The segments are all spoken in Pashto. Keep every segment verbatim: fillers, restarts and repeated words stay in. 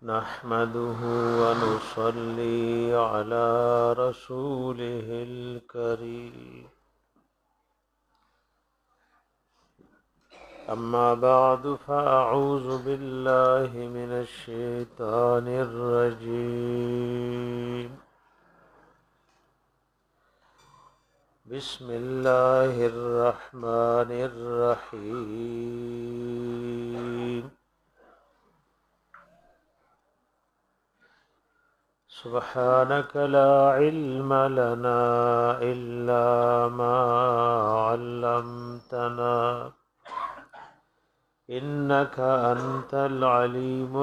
نحمده ونصلي على رسوله الكريم أما بعد فأعوذ بالله من الشيطان الرجيم بسم الله الرحمن الرحيم سبحانك لا علم لنا إلا ما علمتنا إنك أنت العليم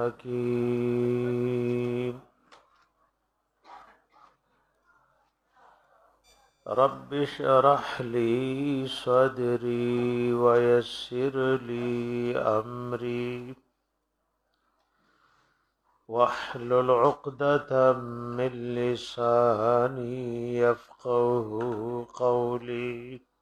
الحكيم رب اشرح لي صدري ويسر لي أمري واحلل عقدة من لساني يفقهوا قولي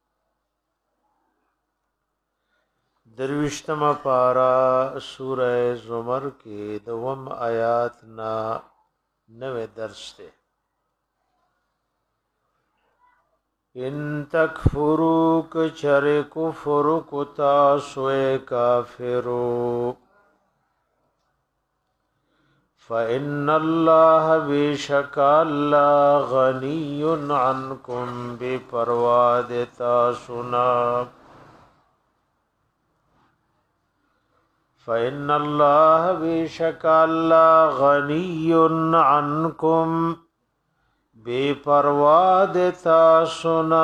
درویشتم پارا سورہ زمر کے دوم آیات نا نوے درس تے ان تکفروا کچر کفر کتا سوے کافرو فإن الله بشک اللہ غنی عنکم بے پرواد تاسنا فإن الله بشک اللہ غنی عنکم بے پرواد تاسنا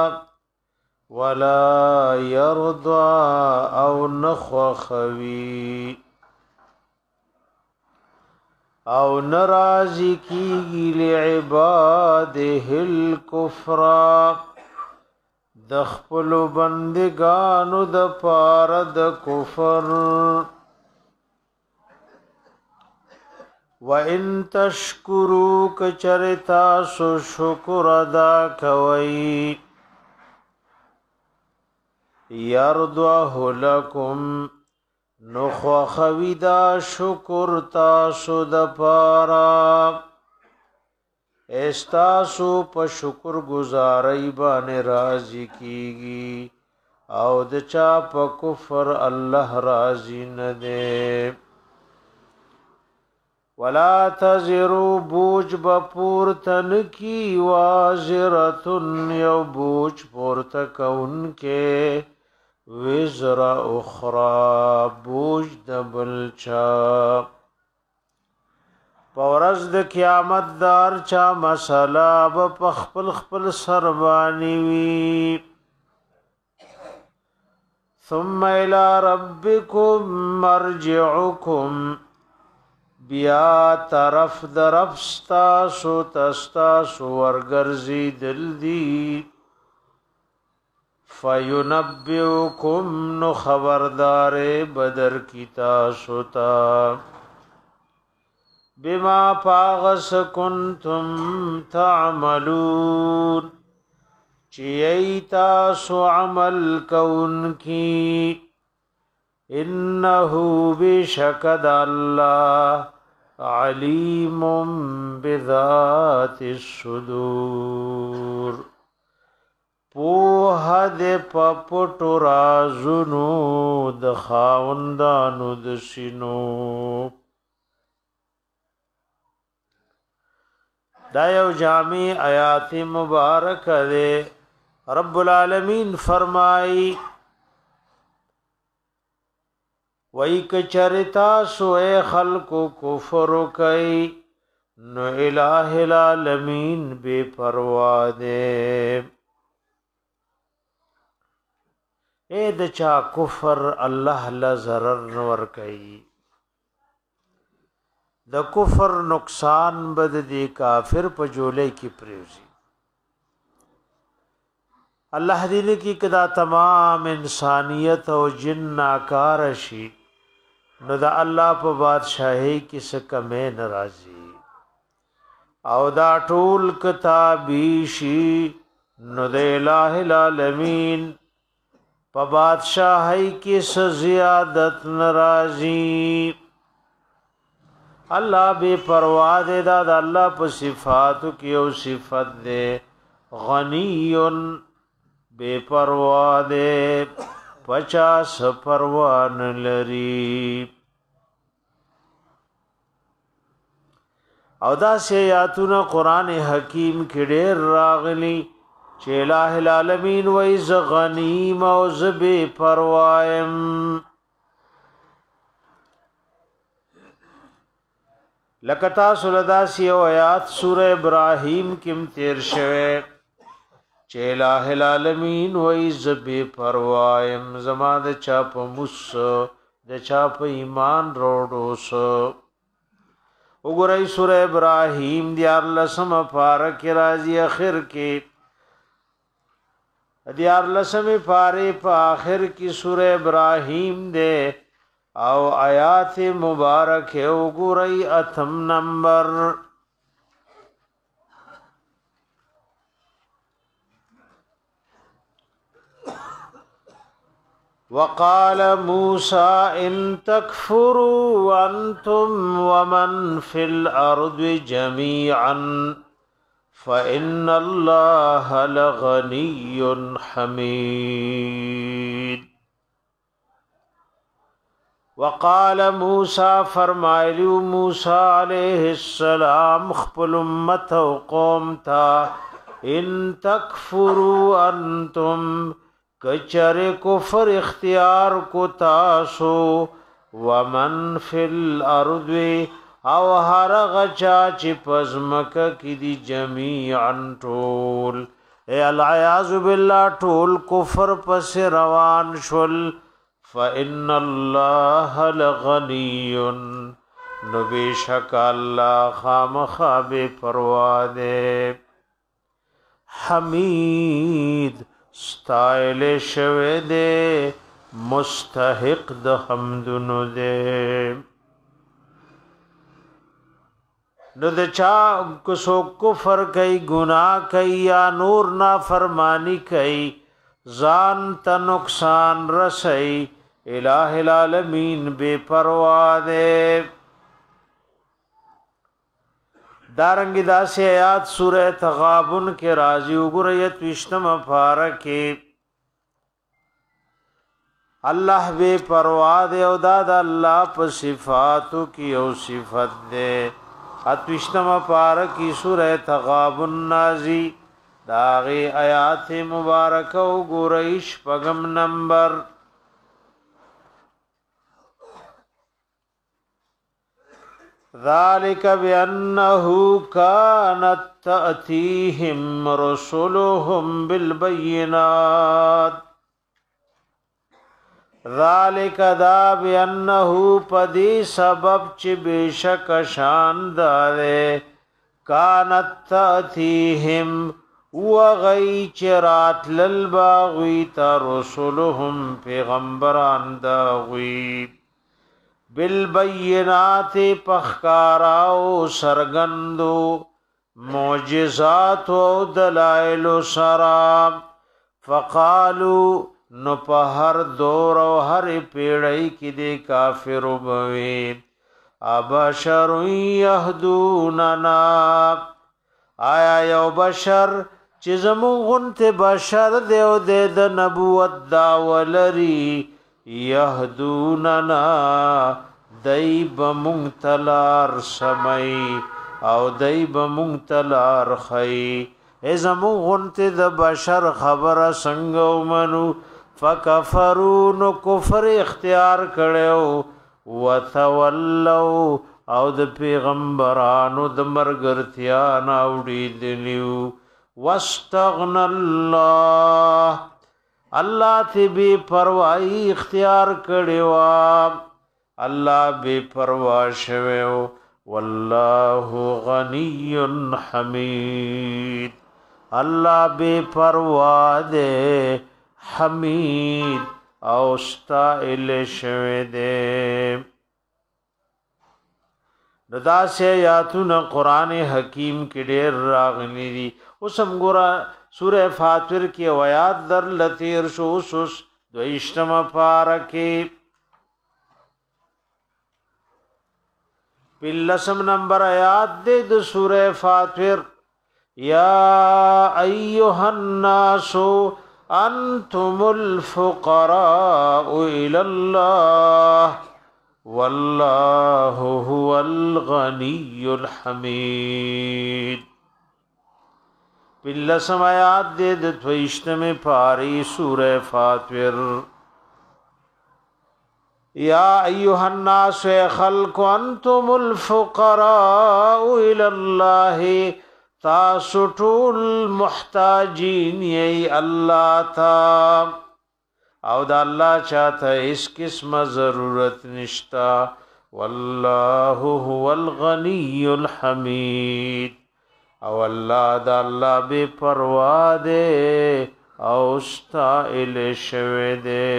ولا يرضى او نخوخوی او نرازی کی لعباده الكفر دخپل بندگانو د پار د کفر و ان تشکرو کچرتا سو شکر ادا کوي یرضه لکم نخوا خویدا شکر تاسو د پارا استاسو په شکر گزاری باندې راضی کیږي او د چا په کفر الله راضی نه دی ولا تزرو بوج بپور تن کی وازرتن یو بوج پورته کون کې وزر اخرى بوج دبلچا پورز د قیامت دار چا مسئلہ په خپل خپل سربانی وی ثم الى ربكم مرجعكم بیا طرف درفستا سو تستا سو ورگرزی دل دی فَيُنَبِّئُكُمْ نُ خبردار بدر کی تاسوتا بما پاغس کنتم تعملون چی تاسو عمل کون کی انہو بشکد اللہ علیم بذات الصدور پوه د پپټو رازونو د خاوندانو د سینو دا یو جامع آیات مبارک ده رب العالمین فرمای وای کچرتا سوء خلق کفر کوي نو الہ العالمین بے پروا ده اے د چا کفر الله لا ضرر نور کوي د کفر نقصان بد دی کافر په جولې کې پریوزي الله دې کې کدا تمام انسانیت او جن ناکار شي نو د الله په بادشاہي کې څه کمه ناراضي او دا ټول کتابي شي نو د الٰه العالمین په بادشاہی کې څه زیادت ناراضي الله بے پروا دے دا الله په صفاتو کې او صفت دے غنیون بے پروا دے پچاس پروان لري او دا سیاتونه قران حکیم کې ډېر راغلي چې الٰه العالمین وای ز غنیم او ز بے پروایم لکتا سولدا سی او آیات سورہ ابراہیم کم تیر شوه چې الٰه العالمین وای ز بے پروایم زما د چا په مس د چا په ایمان روډوس وګورئ سورہ ابراہیم دیار لسم پارک راضی اخر کې دیار لسم پارے په آخر کې سورہ ابراہیم دے او آیات مبارک وګورئ اتم نمبر وقال موسى إن تكفروا أنتم ومن في الأرض جميعا فإن الله لغني حميد وقال موسى فرمایلی موسى عليه السلام خپل امت او قوم تا ان تکفروا انتم کچر کفر اختیار کو تاسو ومن فی الارض او هر غچا چې پزمک کی دی جميعا ټول اے العیاذ بالله ټول کفر پس روان شول فإن الله لغنی نبیشک الله خامخا بے پروا دے حمید ستایل شوه دے مستحق د حمدونو دے نو د چا کو سو کفر کئی گناہ کئی یا نور نا فرمانی کئی ځان ته نقصان رسئی الٰه العالمین بے پروا دے دارنگی دا سے آیات سورہ تغابن کے راضی اگریت وشتم پارکے اللہ بے پروا دے او دادا اللہ پا صفاتو کی او صفت دے اتوشتم پارکی سورہ تغابن نازی داغی آیات مبارک اگریش پگم نمبر ذالک بأنه كانت تأتيهم رسلهم بالبينات ذالک دا بأنه پدی سبب چی بیشک شاندارے كانت تأتيهم وغی چرات للباغوی تا رسلهم پیغمبران داغوی بالبینات پخکاراو سرگندو معجزات و دلائل سرام فقالو نو په هر دور او هر پیړی کې د کافر وبوي ابشر يهدوننا آیا یو بشر چې زمون غنته بشر دی او د نبوت دا ولري یهدوننا دایب مونتلار سمای او دایب مونتلار خی ازمون غنته د بشر خبره څنګه ومنو فکفروا نو کفر اختیار کړو وتولوا او د پیغمبرانو د مرګرتیا ناوړي دلیو واستغن الله الله ته بے پروايي اختیار کړو الله بے پروا شوو والله غنی حمید الله بے پروا دے حمید او استائل شوه دے ندا سے یاتون قران حکیم کې ډېر راغلي دي اوسم ګورا سورہ فاطر کې آیات در لتیر شو سوس دویشتم پارکه پلسم نمبر آیات دے د سورہ فاطر یا ایها الناس انتم الفقراء الى الله والله هو الغني الحمید. پلسم آیات دے د دویشتم پاری سورہ فاطر یا ایها الناس خلق انتم الفقراء الى الله تاسو ټول محتاجین یی الله تا او د الله چاته اس قسمه ضرورت نشتا. والله هو الغنی الحمید او الله د الله بے پروا دے او استائل شوه دے.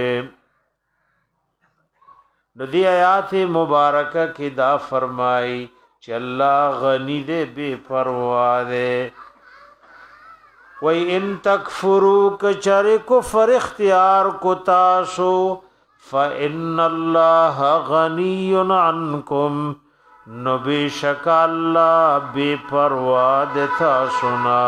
نو دی آیات مبارکہ کی دا فرمائی چې الله غنی دے بے پروا دے. وی ان تکفروا کچر کفر اختیار کو تاسو فإن الله غنی عنکم نو بیشک اللہ بے پروا دے تاسونا.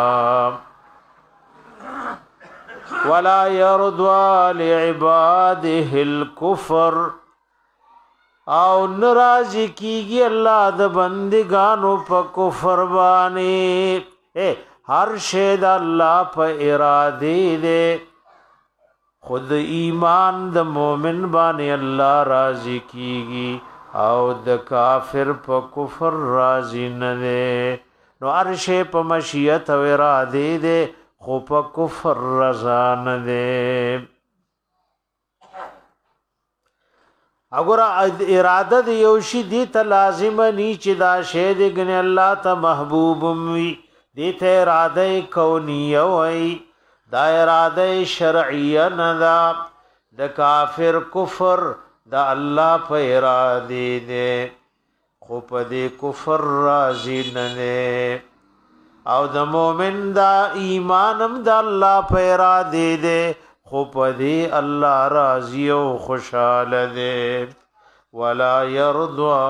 ولا يرضى لعباده الكفر او ناراضی کیږي الله د بندگانو په کفر باندې. اے هر شی د الله په اراده دی خود ایمان د مومن باندې الله راضی کیږي او د کافر په کفر راضی نه دی. نو هر شی په مشیت او اراده دی خو په کفر رضا نه دی. اگر اراده دی یو شی دی ته لازم نی چې دا شی دی ګنې الله ته محبوب وي دی ته اراده کونیه وي دا اراده شرعیه نه دا. د کافر کفر دا الله په اراده دی خو په دې کفر راضی نه دی. او د مؤمن دا ایمانم د الله په اراده دی خو پدی الله راضی او خوشاله دے. ولا يرضى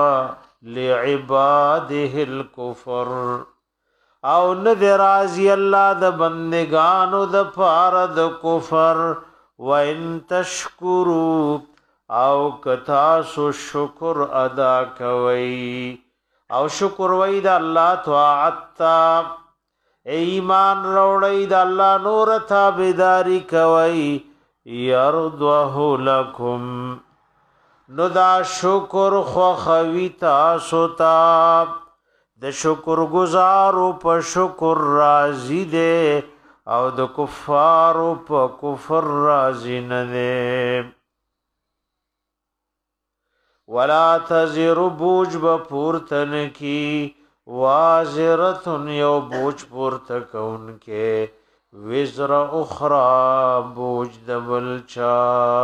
لعباده الكفر او ند راضی الله د بندگانو د پاره د کفر. وان تشکروا او کتا سو شکر ادا کوي او شکر وای د الله طاعت ایمان روڑی دا اللہ نور تابداری کوئی یرضوه لکم نو دا شکر خوخوی تاسو تاب د شکر گزارو پا شکر رازی دے او د کفارو پا کفر رازی ندے. ولا تزر بوج بپورتن کی وازرتن یو بوج پورته کون کے وزر اخرى بوج دبل چا.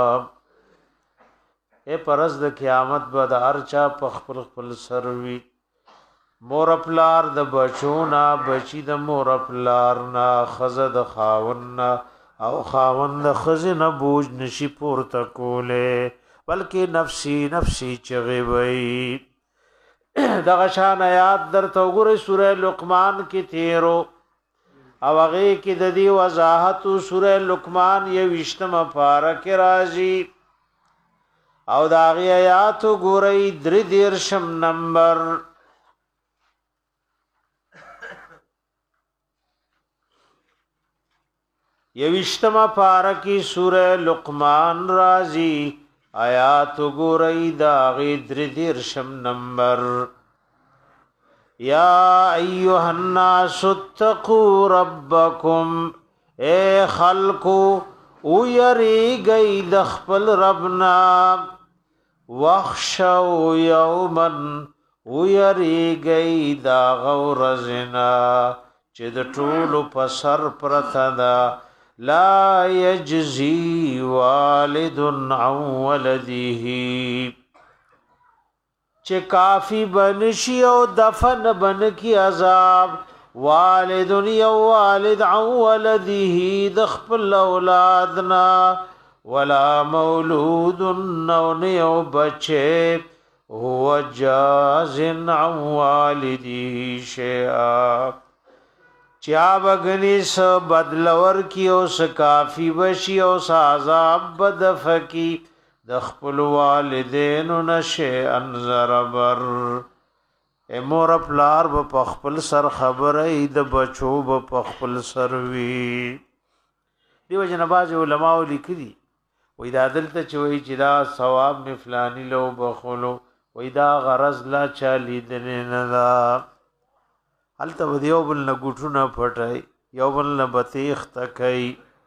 اے پرز د قیامت بد ارچا پخپل خپل سروي مور پلار د بچونا بچی د مور پلار نا خزد خاون او خاون د خزنه بوج نشي پورته کوله بلکې نفسي نفسي چغي وي. دغه شان آیات در تو ګورې سوره لقمان کې تیرو او هغه کې د دې وضاحت سوره لقمان یو وشتمه پاره کې راځي او دا غي آیات ګورې درې دیرشم نمبر یو وشتمه پاره کې سوره لقمان راځي آیات گوری داغی دردیرشم نمبر. یا ایوہ الناس اتقوا ربکم اے خلقو او یری گئی دخپل ربنا وخشو یومن او یری گئی دا غورزنا چه د ټولو پسر پرتدا لا يجزي والد عن ولده چه کافی بنشی او دفن بن کی عذاب والد یو والد عن ولده دخپل اولادنا ولا مولود نو نیو بچه هو جاز عن والدی شیئا چا بگنی س بدلور کی او س کافی بشی او س عذاب بدفکی د خپل والدین نشه انذر بر امور پلار په خپل سر خبره د بچو په خپل سر وی دیو جنباز علماء لیکلي وې دا دلته چې وې چې دا ثواب می فلانی لو بخلو وې دا غرض لا چا لیدل نه دا هلته ودیو بل نه ګټونه پټای یو بل نه بتیخ تکای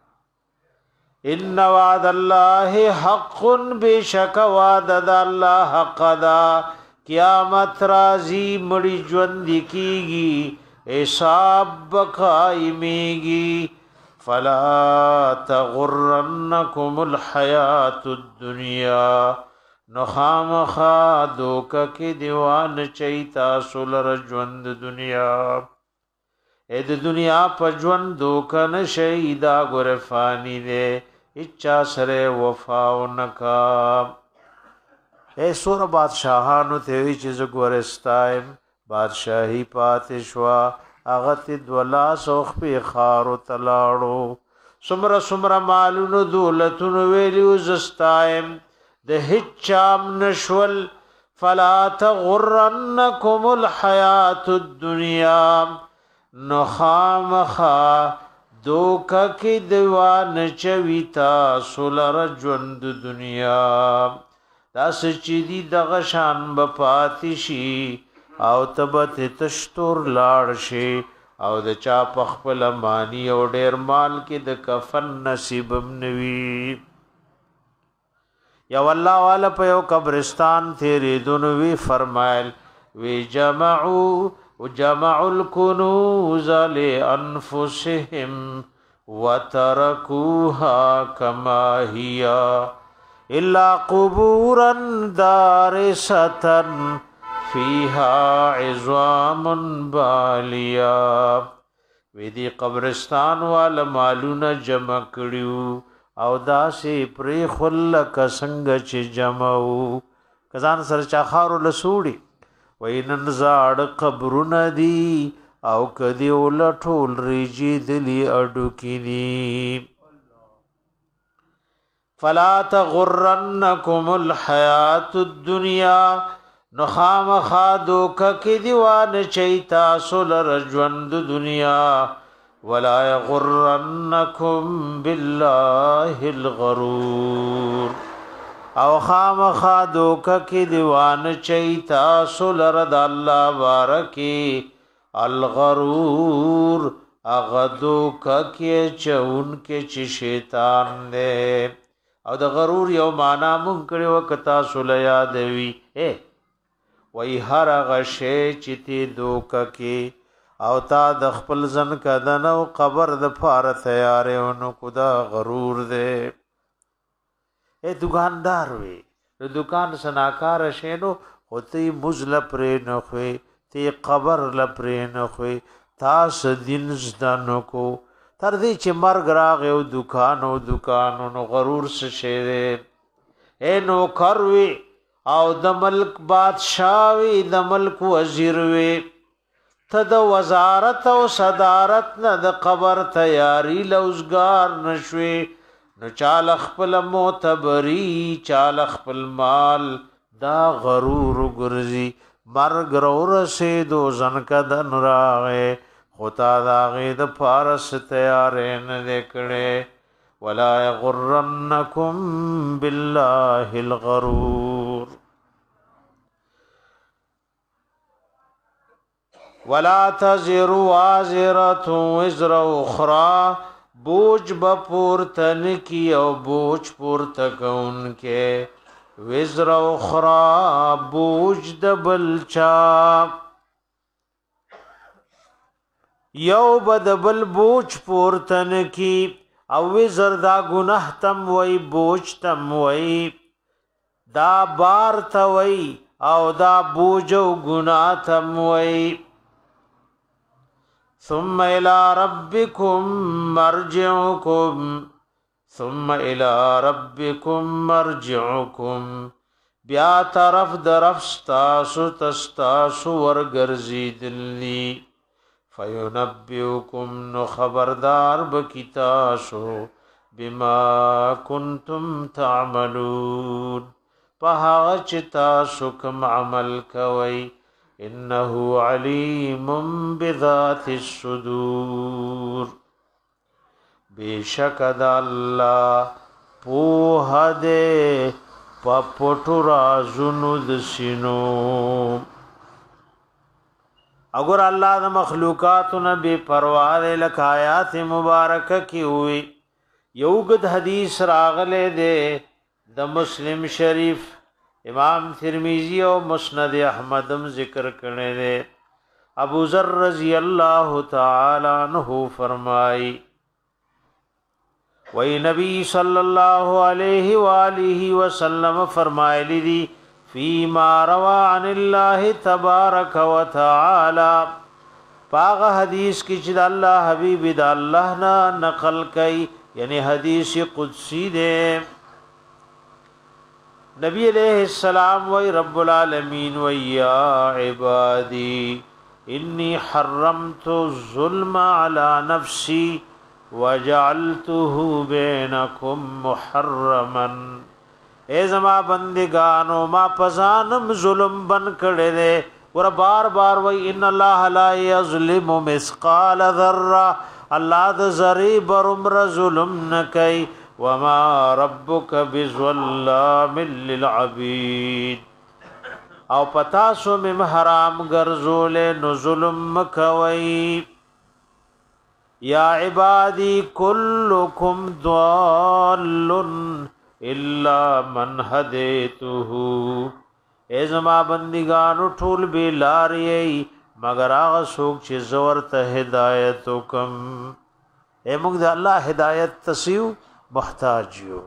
ان وعد الله حق بشک وعد الله حق دا قیامت رازی مړی ژوند کیږي حساب بقایمیږي فلا تغرنکم الحیات الدنیا نخام خادوک کی دیوان چیتا سولر ژوند دنیا اې د دنیا په ژوند دوکن شهیدا ګور فانی دې اچا سره وفا ونکا اے سور بادشاہانو ته وی چې ګورستایم بادشاہی پاتشوا اغت دولا سوخ په خارو تلاړو سمرا سمرا مالونو دولتونو ویلیو زستایم د هچام نشول فلا تغرنکم الحیات الدنیا نخامخا دوکا کی دیوان چویتا سولر ژوند دنیا دا سچی دی دغه شان بپاتشي او تبت تشتور لاړ شي او د چا پخپل مانی او ډیر مال کې د کفن نصیبم نوي یا والله والا په یو قبرستان تیرې دونوي فرمایل وی جمعوا وجمعوا الكنوز لانفسهم وتركوها كما هي الا قبورا دارسه فیها عظام بالیا وی دی قبرستان والا مالونه جمع کړیو او داسې پری خل کسنګ چې جمعو کزان سر چا خارو لسوړي وینن زاړ قبرونه دی او کدی ول ټول ریجی دلی اډو کینی فلا تغرنکم الحیات الدنیا نخام خادو ککی دیوان چیتا سولر ژوند دنیا ولا یغرنکم بالله الغرور او خام خادو ککی دیوان چیتا سولر د الله بارکی الغرور اغدو ککی چون کې چې شیطان دے او د غرور یو معنا مونږ کړي وکتا سولیا دیوی اے وی هر غشی چتی دوک کی او تا د خپل ځن کدن او قبر د فار تیارې نو کو دا غرور دے اے دکاندار وی د دکان سناکار شینو ہوتی مزل پرې نه خوې تی قبر ل پرې نه خوې تاس دین زدانو کو تر دې چې مرګ راغ او دکان او دکانو نو غرور څه شه اے نو کروي او د ملک بادشاہ وی د ملک وزیر وی ته د وزارت او صدارت نه د قبر تیاری لوزګار نشوي نو چال خپل معتبری چال خپل مال دا غرور ګرځي مرګ ورسه دو زنکدن راغه خدا دا غي د فارس تیار نه لیکړي ولا يغرنكم بالله الغرور ولا تزر وازره وزر اخرى بوج بپور تن کی او بوج پور تکون کې وزر اخرى بوج دبل چا یو بدبل بوج پور تن کی او وزر دا گناہ تم وی بوج تم وی دا بار تا وی او دا بوجو گناہ تم وی ثم الى ربكم مرجعكم ثم الى ربكم مرجعكم بیا طرف درف ستاسو تستاسو ورگرزیدلی فینبئکم نو خبردار بکتاسو بما کنتم تعملون پہا چتا سکم عمل کوئی انه علیم بذات الصدور بیشک دا اللہ پوہ دے پپٹو رازنو دسینو اگر اللہ دا مخلوقاتنا بے پرواہ لک آیات مبارکہ کی ہوئی یوگد حدیث راغلے دے د مسلم شریف امام ترمذی او مسند احمدم ذکر کرنے دے ابو ذر رضی اللہ تعالی عنہ فرمائی وی نبی صلی اللہ علیہ وآلہ وسلم فرمائے لی فیما روا عن اللہ تبارک و تعالی پاغ حدیث کی چید اللہ حبیب دا اللہ نا نقل کئی یعنی حدیث قدسی دے نبی علیہ السلام وی رب العالمین وی یا عبادی انی حرمت الظلم علی نفسی وجعلته بینکم محرما اے زما بندگانو ما پزانم ظلم بن کڑے دے اور بار بار وی ان اللہ لا یظلم مثقال ذرہ اللہ د ذری برمر ظلم نکئی وما ربک بظلام للعبید او پتا سو مم حرام گرزول نو ظلم مکوئی یا عبادی کلکم ضال الا من هدیته اے زما بندگانو ټول بی لاری مگر هغه څوک چې زور ته هدایت وکم اے موږ د الله هدایت تسیو محتاج یو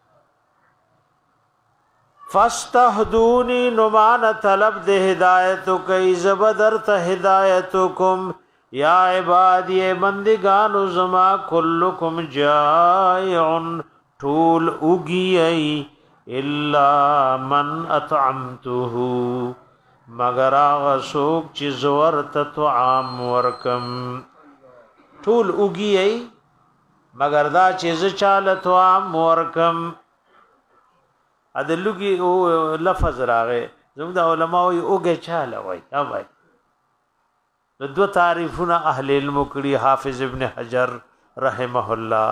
فاستهدونی نمان طلب د هدایت کوي زبدر ته هدایت کوم یا عبادی بندگانو زما کلکم جائع طول اوگی الا من اطعمته مگر آغا سوک چی زور تطعام ورکم طول اوگی مگر دا چیز چال طعام ورکم ادلو کی لفظ راغے زمین دا علماء اوگے چال وائی ها بھائی دو تعریفون اہل علم کړي حافظ ابن حجر رحمه الله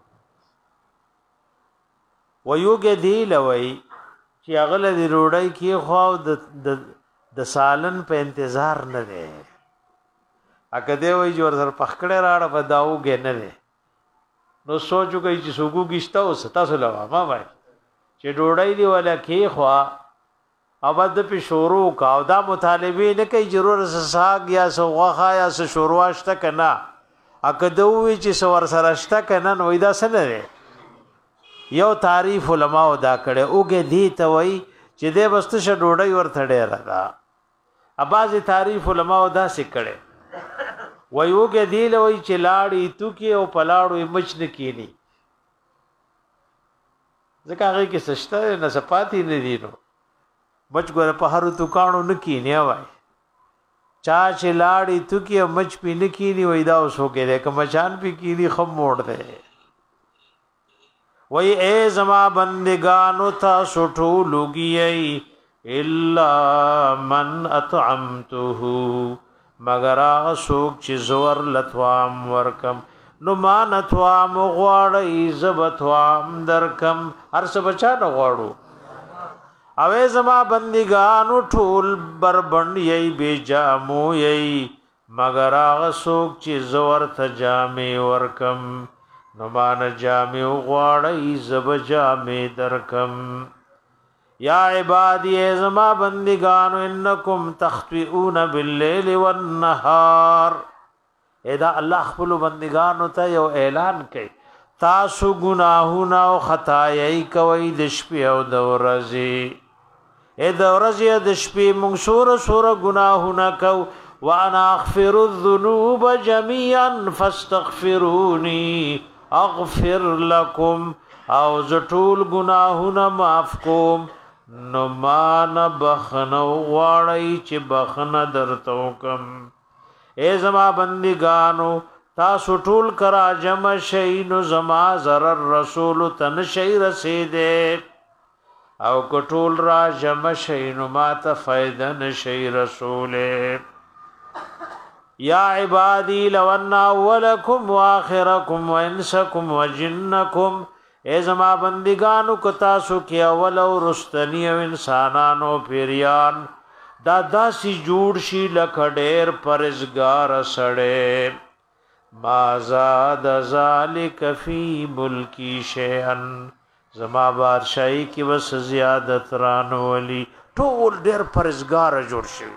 ويوګه دی لوي چې اغل دی روړی کې خو د د سالن په انتظار نه دی اګه دی وای جوړ سر پخکړه راړه په داوګه نه دی نو سوچو کوي چې سوګو گشتا او ستا سلام ما وای چې روړی دی ولا کې خو ابد په شورو کا او دا مطالبه نه کوي ضرور ساګ یا سوغه یا شورواشته کنا اکدوې چې سور سرهشته کنا نو دا سره یو تعریف علماء دا کړي اوګه دی ته وای چې دې بست ش ډوډۍ ورته ډېر راغا اباظ تعریف علماء دا سکړي وای اوګه دی لوي چې لاړې تو کې او پلاړو مچ نه کینی ځکه هغه کې سشته نه سپاتی نه دی نو مچ ګره په هر دکانو نکی نه وای چا چې لاړی تو کې مچ پی نکی نی وای دا اوسو کې ده که مچان پی کینی خم موړ ده وای اے زما بندگانو تا سټو لوګی الا من اطعمته مگر هغه څوک چې زور لتوام ورکم نو مان اتوام غواړی زبتوام درکم هر څه بچا نه غواړو اوے زما بندگانو ټول بربند یی بے جامو یی مگر هغه څوک چې زور ته جامې ورکم نو مان جامې غواړی زب جامې درکم یا عبادی زما بندگانو انکم تخطئون باللیل والنهار ادا الله خپل بندگانو ته یو اعلان کوي تاسو گناهونه او خطايای کوي د شپې او د ورځې اې د ورځې د شپې موږ سور سور گناهونه کو وانا اغفر الذنوب جميعا فاستغفروني اغفر لكم او زټول گناهونه معاف کوم نو مان بخنو غواړی چې بخنه درته وکم. اے زما بندگانو تاسو ټول کرا جمع شئ نو زما ضرر رسول تن شئ رسیدې او کټول را جمع شئ نو ما ته فائدہ نشئ رسوله. یا عبادی لو ان اولکم واخرکم وانسکم وجنکم اے زما بندگانو کتا سو کی اول او رستنی او انسانانو پیریان دا داسی جوړ شي لکه ډېر پرزګار سړې ما زاد ذالک فی ملکی شیئا زما بادشاہی کی وس زیادت رانولی ټول ډېر پرزګار جوړ شي.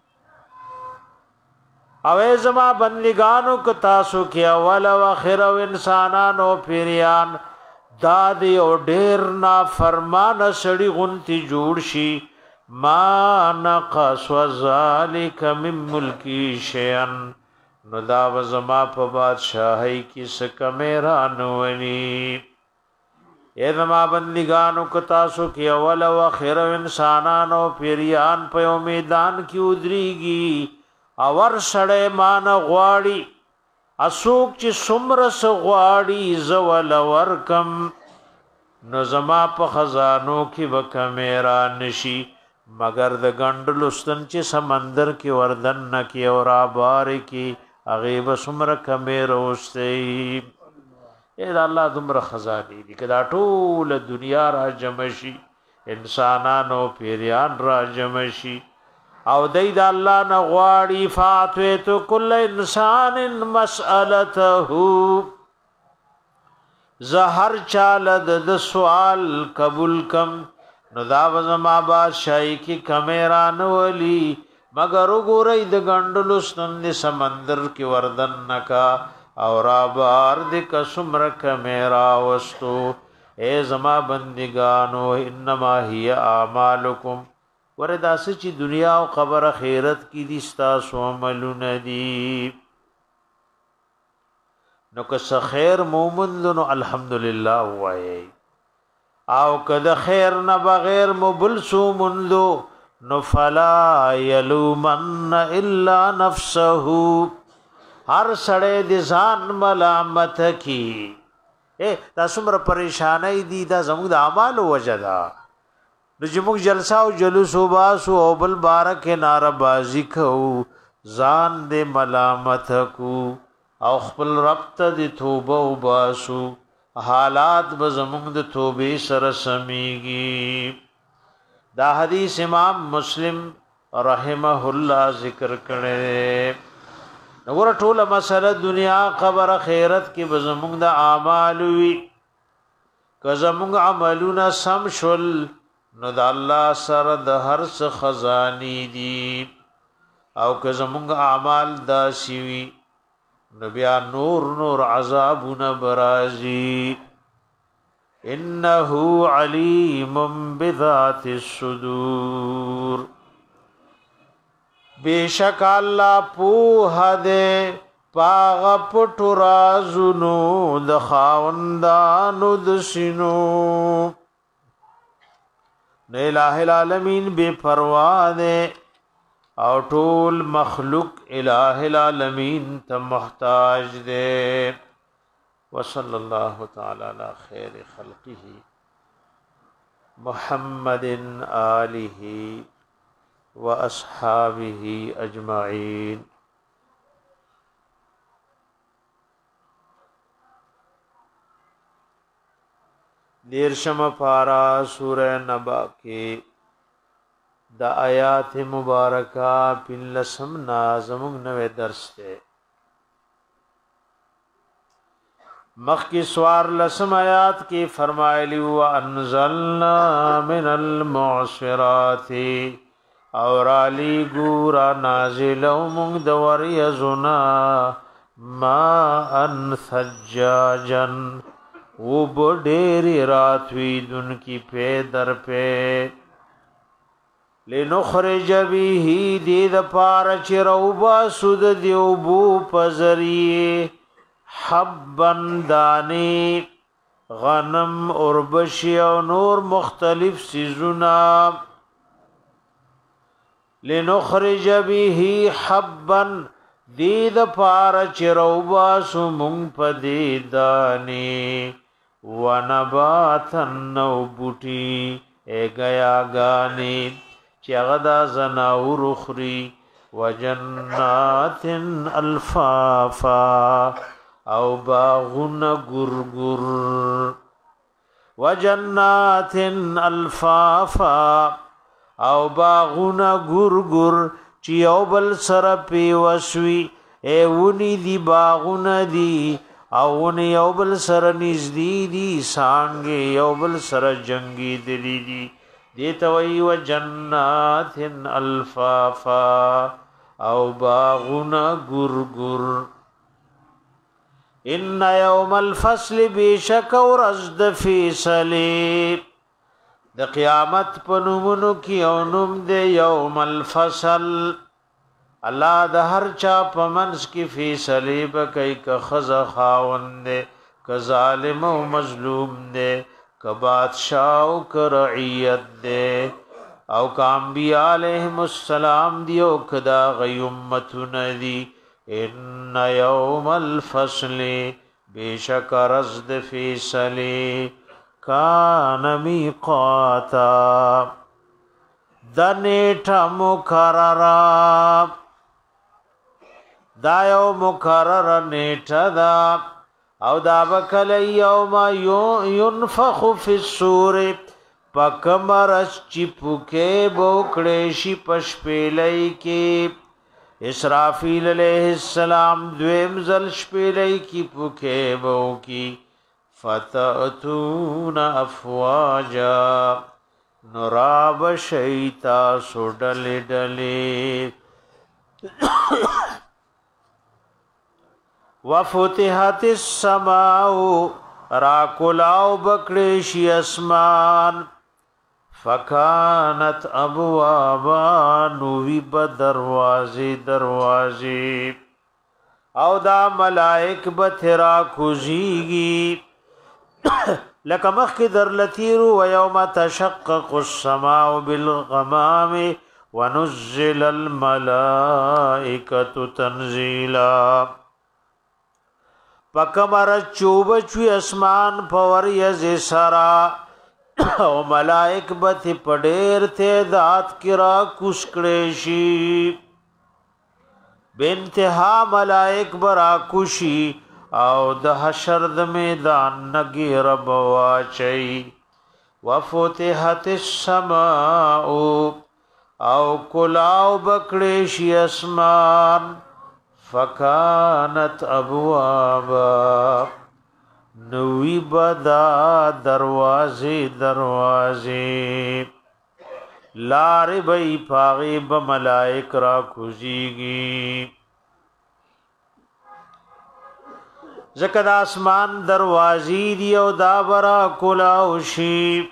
او زما بندگانو کتا سو کی اول او اخر او انسانانو پیریان دادی او ډیر نا فرمان سړی غنتی جوړ شي ما نقص ذالک من ملکی شیئا نو دا وزما په بادشاہی کی سکمیرا نولی. اے زما بندگانو کتا سو کی اول او اخر او انسانانو پیریان په میدان کی ودریږي اور سړی مان غواړي اسوک چې سمرس غواړي زول ورکم نو زما په خزانو کې وکمیرا نشي مگر د غندلستن چې سمندر کې وردن نه کې اور آبار کې غیب سمر کمیرا اوسې. اے الله دمر خزاني دي کدا ټول دنیا را جمع شي انسانانو پیریان را جمع شي او دای دا الله نه غواړي فاتویت کل انسان مسالته زهر چاله د سوال قبول کم نو دا وزما بادشاہی کی کمیران ولی مگر وګورئ د غندلو ستند سمندر کې وردن نکا اور آبار د کسمر کمیرا وستو. اے زما بندگانو انما هی اعمالکم وردا سچ دنیا او قبر خیرت کی دي تاسو عملونه دي نو که خیر مومن نو الحمدلله وای او کده خیر نه بغیر مبل سو مندو نو فلا یلومن الا نفسه هر سړی د ځان ملامت کی. اے تاسو مر پریشانای دي دا زموږ د اعمالو وجدا نو چې موږ جلسه او جلوس وباسو او بل بارک ناره بازی کو ځان دې ملامت کو او خپل رب ته دې توبه وباسو حالات به زموږ د توبې سره سميږي. دا حدیث امام مسلم رحمه الله ذکر کړي. نور ټول مسله دنیا قبر خیرت کې به زموږ د اعمال وي که زموږ عملونه سم شول نو د الله سره د هر څه خزاني دي او که زموږ اعمال داسي وي نو بیا نور نور عذابونه برازي. انه علیم بذات الصدور بیشک الله په ده پاغ پټو رازونو د خاوندانو د سينو. نه الہ العالمین بے پروا ده او ټول مخلوق الہ العالمین ته محتاج ده. وصلی الله تعالی علی خیر خلقه محمد آله واصحابه اجمعین. دیرشم پارا سورہ نبا کے دا آیات مبارکہ پنلسم نازمگ نوے درس تے مخ کی سوار لسم آیات کی فرمائلی وَأَنزَلْنَا مِنَ الْمُعْصِرَاتِ اور علی گورا نازل ومنگ دور یزنا ما ان ثجاجن وہ بڑیری راتوی دن کی پہ در پہ لنخرج بیہی دید پارچ روبا سود دیوبو پزریے حبن دانی غنم اوربشی او نور مختلف سیزونا لنخرج به حبا دید پار چروباسو مونگ پا دیدانی ونباتن نو بوٹی اے گیا گانی چغدا زناور اخری وجنات الفافا او باغن گرگر وجنات الفافا او باغن گرگر چی او بل سر پی وسوی اے ونی دی باغن دی او ونی یو بل سر نزدی دی سانگی یو بل سر جنگی دلی دی دیتوی و جنات الفافا او باغن گرگر ان یوم الفصل بیشک ورزد فیصلی د قیامت پنومنو کی اونم دے یوم الفصل الله د هر چا پمنس کی فیصله بکای ک خز خاوند ک ظالم او مظلوم دے ک بادشاہ او ک رعیت دے او ک انبیاء علیہم السلام دیو کدا غی امتون دی ان یوم الفصل بیشک رزد فیصله کان میقاتا دنیٹا مکررا دا یو مکرر نیٹا دا او دا بکل یوم ینفخ فی السور پکمرس چپکے بوکڑیشی پشپیلی کی اسرافیل علیہ السلام دویم زل شپیلی کی پکے بو کی فتأتون افواجا نراب شیطا سو ڈلی ڈلی وفتحت السماء راکلاو بکڑیشی اسمان فکانت ابوابا نوی بدروازی دروازی او دا ملائک بترا کزیگی لکه مخی در لتیرو و یوم تشقق السماء بالغمام ونزل الملائکة تنزیلا پکمر چوبچوی اسمان پور یز سرا او ملائک بتی پڑیر تعداد کرا کسکڑیشی بانتہا ملائک برا کشی او د حشر د میدان نگی رب واچی وفتحت السماء او کلاو بکڑیشی اسمان فکانت ابوابا نوی بدا دروازی دروازی لار بی پاغی بملائک را کزیگی زکد آسمان دروازی دی او دابرا کلاوشی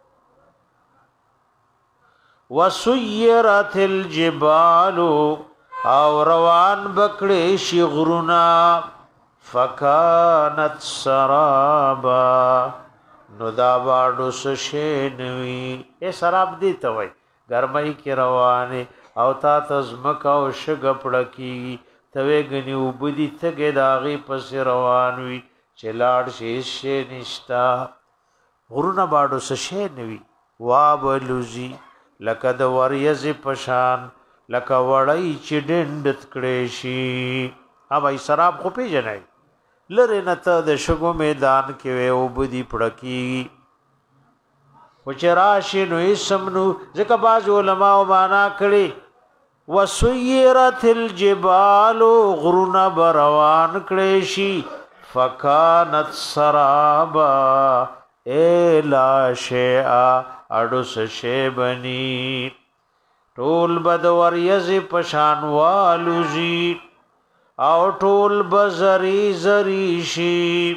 وسیرت الجبالو او روان بکڑیشی غرونا فکانت سرابا نو دا باڑو سشینوی اے سراب دیتا وی گرمائی کی روانی او تا تزمکا و شگپڑکی توی گنی اوبدی تگی داغی پس روانوی چلاڑ شیش شی نشتا غرونا باڑو سشینوی وابلوزی لکد وریز پشان لکا وڑای چی ڈندت کڑیشی اب ای سراب خو پی جنائی لره نتا د شګو میدان کې وې او بدی پړکی او چراشی نو اسمنو ځکه باز علماء معنا کړي وسيرت الجبال غرنا بروان کړي شي فکانت سرابا الا شیء اډوس شی بنی ټول بدور یز پشان والوزی او ټول بزری زری شی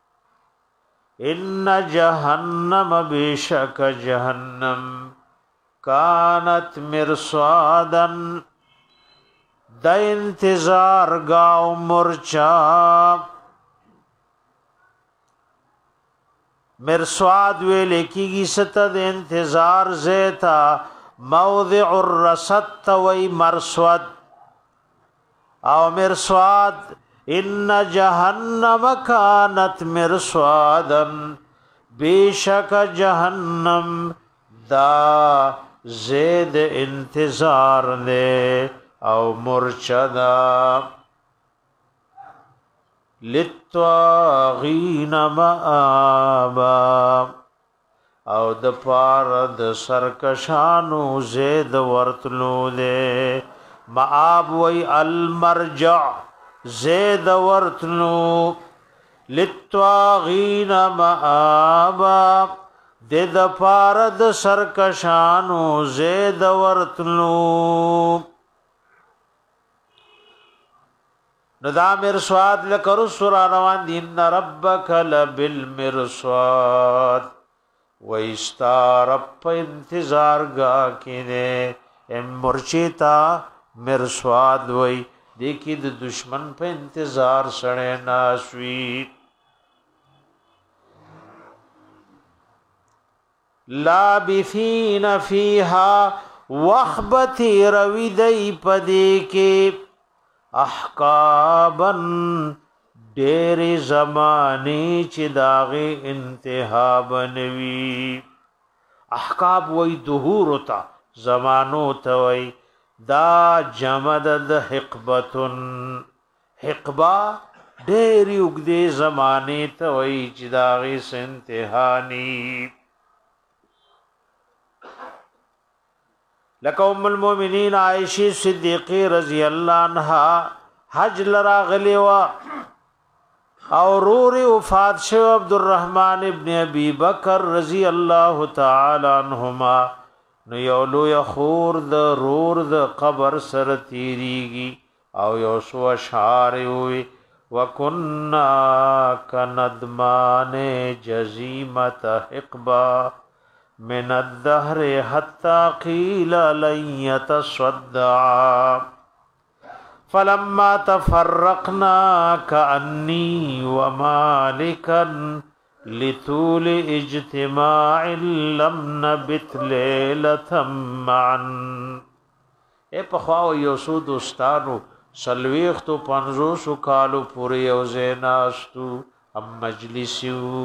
ان جهنم بیشک جهنم کانت مرصادن د انتظار گاو مرچا مرصاد ویل کیږي ست د انتظار زیتا موضع الرصد وی مرصد او مرصاد ان جهنم كانت مرصادا بیشک جهنم دا زید انتظار نے او مرچدا للطاغین مآبا او د پار د سرکشانو زید ورتلو دے مآب وی المرجع زید ورتلو للطاغین مآبا د د پار د سرکشانو زید ورتلو ندا مرصاد لکرو سورا روان دین ربک لبالمرصاد ویستا رب انتظار گا کینے ام مرچیتا مرصاد وی دیکھی د دشمن په انتظار سڑے ناسوی لابثین فیہا وخبتی روی دی پدی کے احقابن ډېر زمانی چې داغه انتها بنوي احقاب وای دهور تا زمانو ته وای دا جمد د حقبتن حقبا ډېر یوګدې زمانه ته وای چې داغه انتهانی لکه ام المؤمنین عائشہ صدیقہ رضی اللہ عنہا حج لرا غلیوا او رور وفات شو عبد الرحمن ابن ابی بکر رضی اللہ تعالی عنہما نو یولو یخور د رور د قبر سر تیریگی او یو سو اشعار ہوئی وکننا کندمان جزیمت حقبا من الدهر حتى قيل لن يتصدع فلما تفرقنا كأني ومالكا لطول اجتماع لم نبت ليلة معا اے پخواو یوسو دوستانو سلویختو پنزوسو کالو پوری او زیناستو ام مجلسیو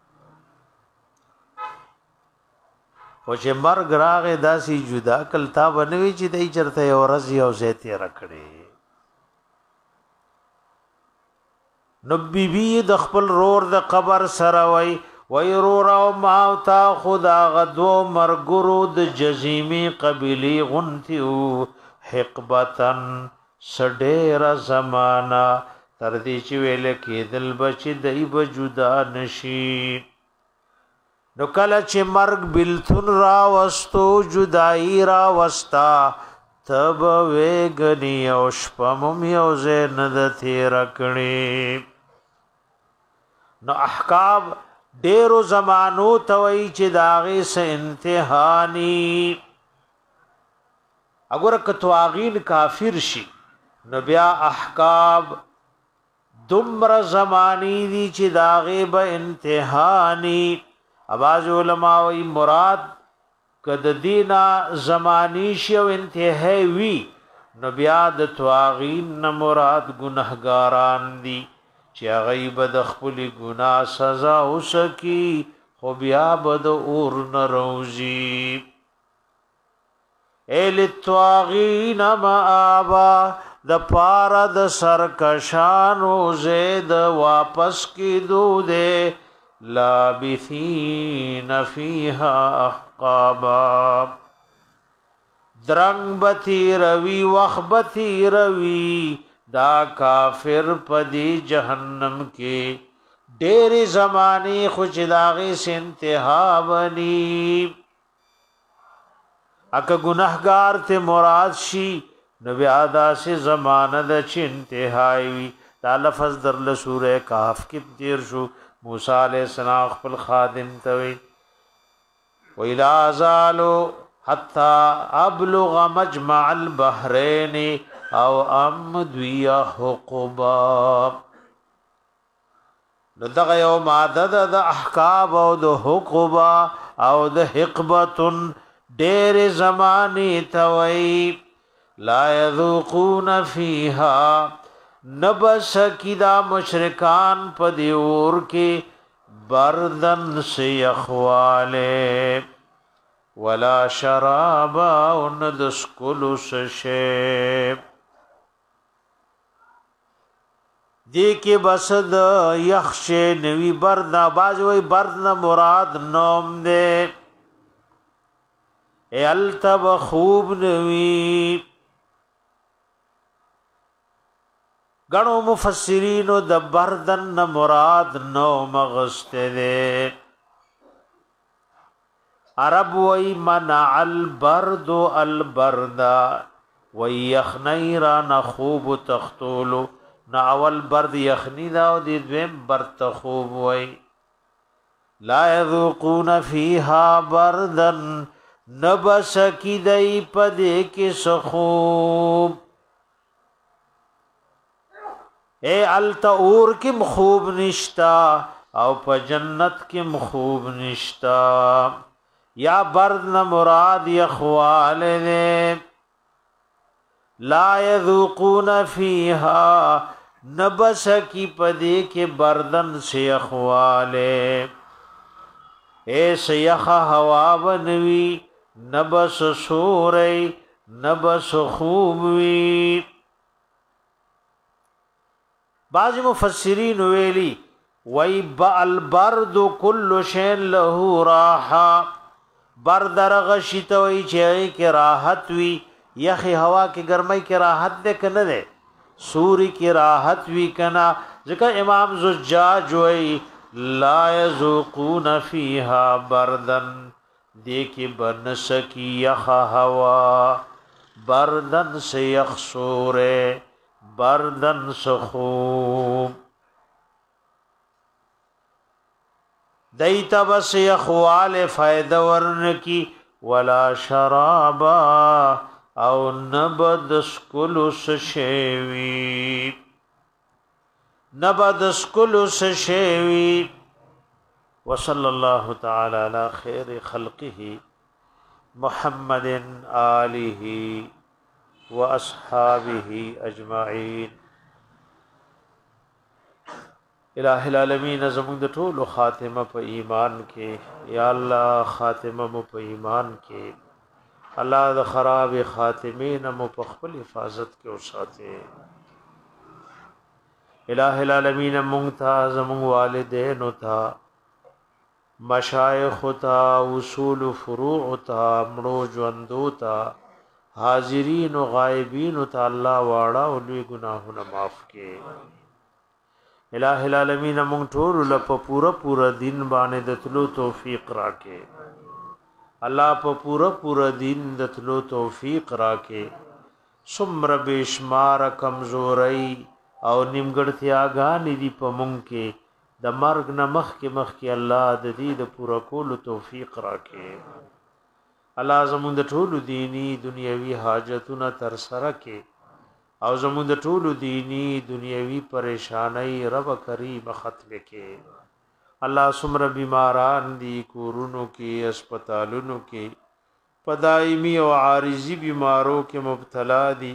او چې مرګ راغې داسي جدا کلتا بنوي چې دای چرته یو ورځ یو زیته رکړي نو بیبي د خپل رور د قبر سره وای وای رور او ما تا خدا غدو مرګرو د جزیمی قبلی غنتیو حقبتن سډېر زمانہ تر دې چې ویل کېدل بچ دای بجدا نشي نو کله چې مرګ بلتون را وستو جدائی را وستا تب ویگنی او شپمم یو زیند تیر کړي نو احکام ډیرو زمانو توي چې داغه سه انتهانی اگر کتواغین کافر شي نو بیا احکام دمر زمانی دی چې داغه به انتهانی اواز علماء وی مراد کد دینا زمانی شو انتہائی وی نو بیا د تواغین نه مراد گنہگاران دی چې غیب د خپل گناہ سزا وسکی خو بیا بد اور نه روزی ال تواغین مآبا د پارا د سرکشانو زید واپس کی دو دے لابثین فیها احقابا درنگ بتی روی وخبتی روی دا کافر پدی جہنم کے ډېر زمانی خوش داغی سے انتہا بنی اکا گناہگار تے مراد شی نبی آدھا سے زمانہ دا چھ انتہائی وی دا لفظ در لسورہ کاف کب دیر شو موسیٰ علیہ السلام خپل خادم توی وَإِلَا زَالُوا حَتَّى أَبْلُغَ مَجْمَعَ الْبَحْرَيْنِ أَوْ أَمْضِيَ حُقُبًا نو دغه یو ماده د احکام او د حقوبا او د حقبتن ډېر زمانی توي لا يذوقون فيها نبس کدا مشرکان په دیور کې بردن سے یخواله ولا شرابا وندسکلو سشه دی کې بس د یخش نوی برد باز وی برد نه مراد نوم دے التب خوب نوی گنو مفسرینو د بردن نه مراد نوم غسته دے عرب وی منع البرد البردا وی یخنیرا نخوب تختولو نا اول برد یخنی دا او دی دویم برد خوب وی لا یذوقون فیها بردن نبس کی دی پدے کی سخوب اے التاور کم خوب نشتا او پا جنت کم خوب نشتا یا برد نا مراد یخوال دے لا یذوقون فیها نبس کی پدے کے بردن سے اخوالے اے سیخ ہوا بنوی نبس سوری نبس خوبوی بعض مفسرین ویلی وی با البرد کل شین لہو راحا برد رغشتوی چیئی کے راحت وی یخی ہوا کی گرمائی کی راحت دے کنا دے سوری کی راحت وی کنا ذکر امام زجاج وی لا یذوقون فیها بردن دیکھ بنسکی یخ ہوا بردن سے یخ سورے بردن سخوب دیتا بس یخوال فائدہ ورن کی ولا شرابا او نبد سکلوس شیوی نبد سکلوس شیوی وصلی اللہ تعالی علی خیر خلقه محمد آلہ و اصحابہ اجمعین الہ العالمین زمون د ټولو خاتمه په ایمان کې یا الله خاتمه مو په ایمان کې الله د خراب خاتمین مو په خپل حفاظت کې اوساته الہ العالمین مونږ ته زمون والدین او ته مشایخ او ته اصول فروع او ته مړو ژوندو ته حاضرین او غایبین او ته الله واړه او لوی ګناهونه معاف کړي الہ العالمین مونږ ټول له پورا پورا دین باندې دتلو توفیق راکې الله په پورا پورا دین دتلو توفیق راکې سمر بشمار کمزوري او نیمګړتیا غانې دی په مونږ کې د مرګ نه مخ کې مخ کې الله د دې د پورا کولو توفیق راکې الله زموږ د ټول دینی دنیوي حاجتونه تر سره کې او زموږ د ټولو دینی دنیوي پریشانای رب کریم ختم کې الله سمره بیماران دي کورونو کې هسپتالونو کې پدایمی او عارضی بیمارو کې مبتلا دي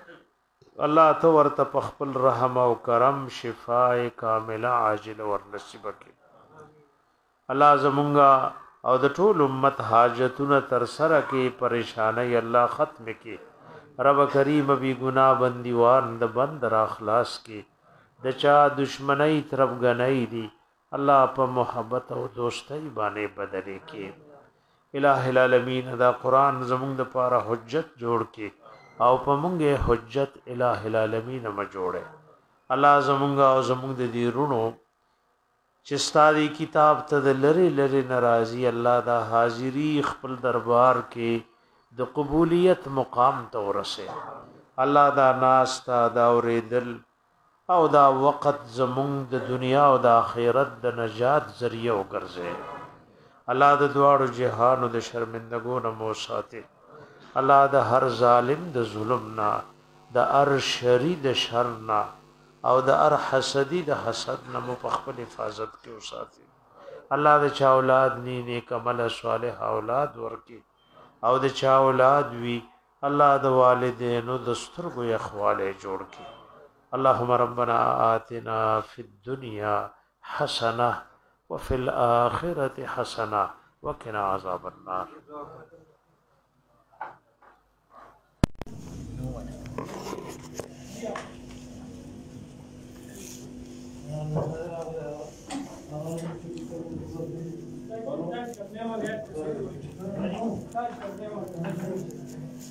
الله تو ورته په خپل رحم او کرم شفای کامله عاجل ور نصیب کړي الله زمونږه او د ټول امت حاجتونه تر سره کې پریشانای الله ختم کې رب کریم بی گناہ بندیوان د بند را خلاص کی د چا دشمنی طرف گنئی دی الله په محبت او دوستی باندې بدلې کی الہ العالمین دا قران زمونږ د پاره حجت جوړ کی او په مونږه حجت الہ العالمین ما جوړه الله زمونږ او زمونږ د دیرونو چې ستاسو کتاب ته د لری لری ناراضی الله دا حاضری خپل دربار کې د قبولیت مقام ته ورسه الله دا ناس تا دا اوریدل او دا وقت زمونږ د دنیا او د آخرت د نجات ذریعہ وګرځي الله د دواړو جهانو د شرمندګو نه مو ساتي الله د هر ظالم د ظلم نه د هر شری د شر نه او د ار حسدی د حسد نه مو په خپل حفاظت کې وساتي الله د چا اولاد ني نیک عمل صالح اولاد ورکي او د چا اولاد وی الله د والدینو د سترګو اخواله جوړ کی اللهم ربنا آتنا فی الدنيا حسنه وفي الاخره حسنه وقنا عذاب النار Thank you.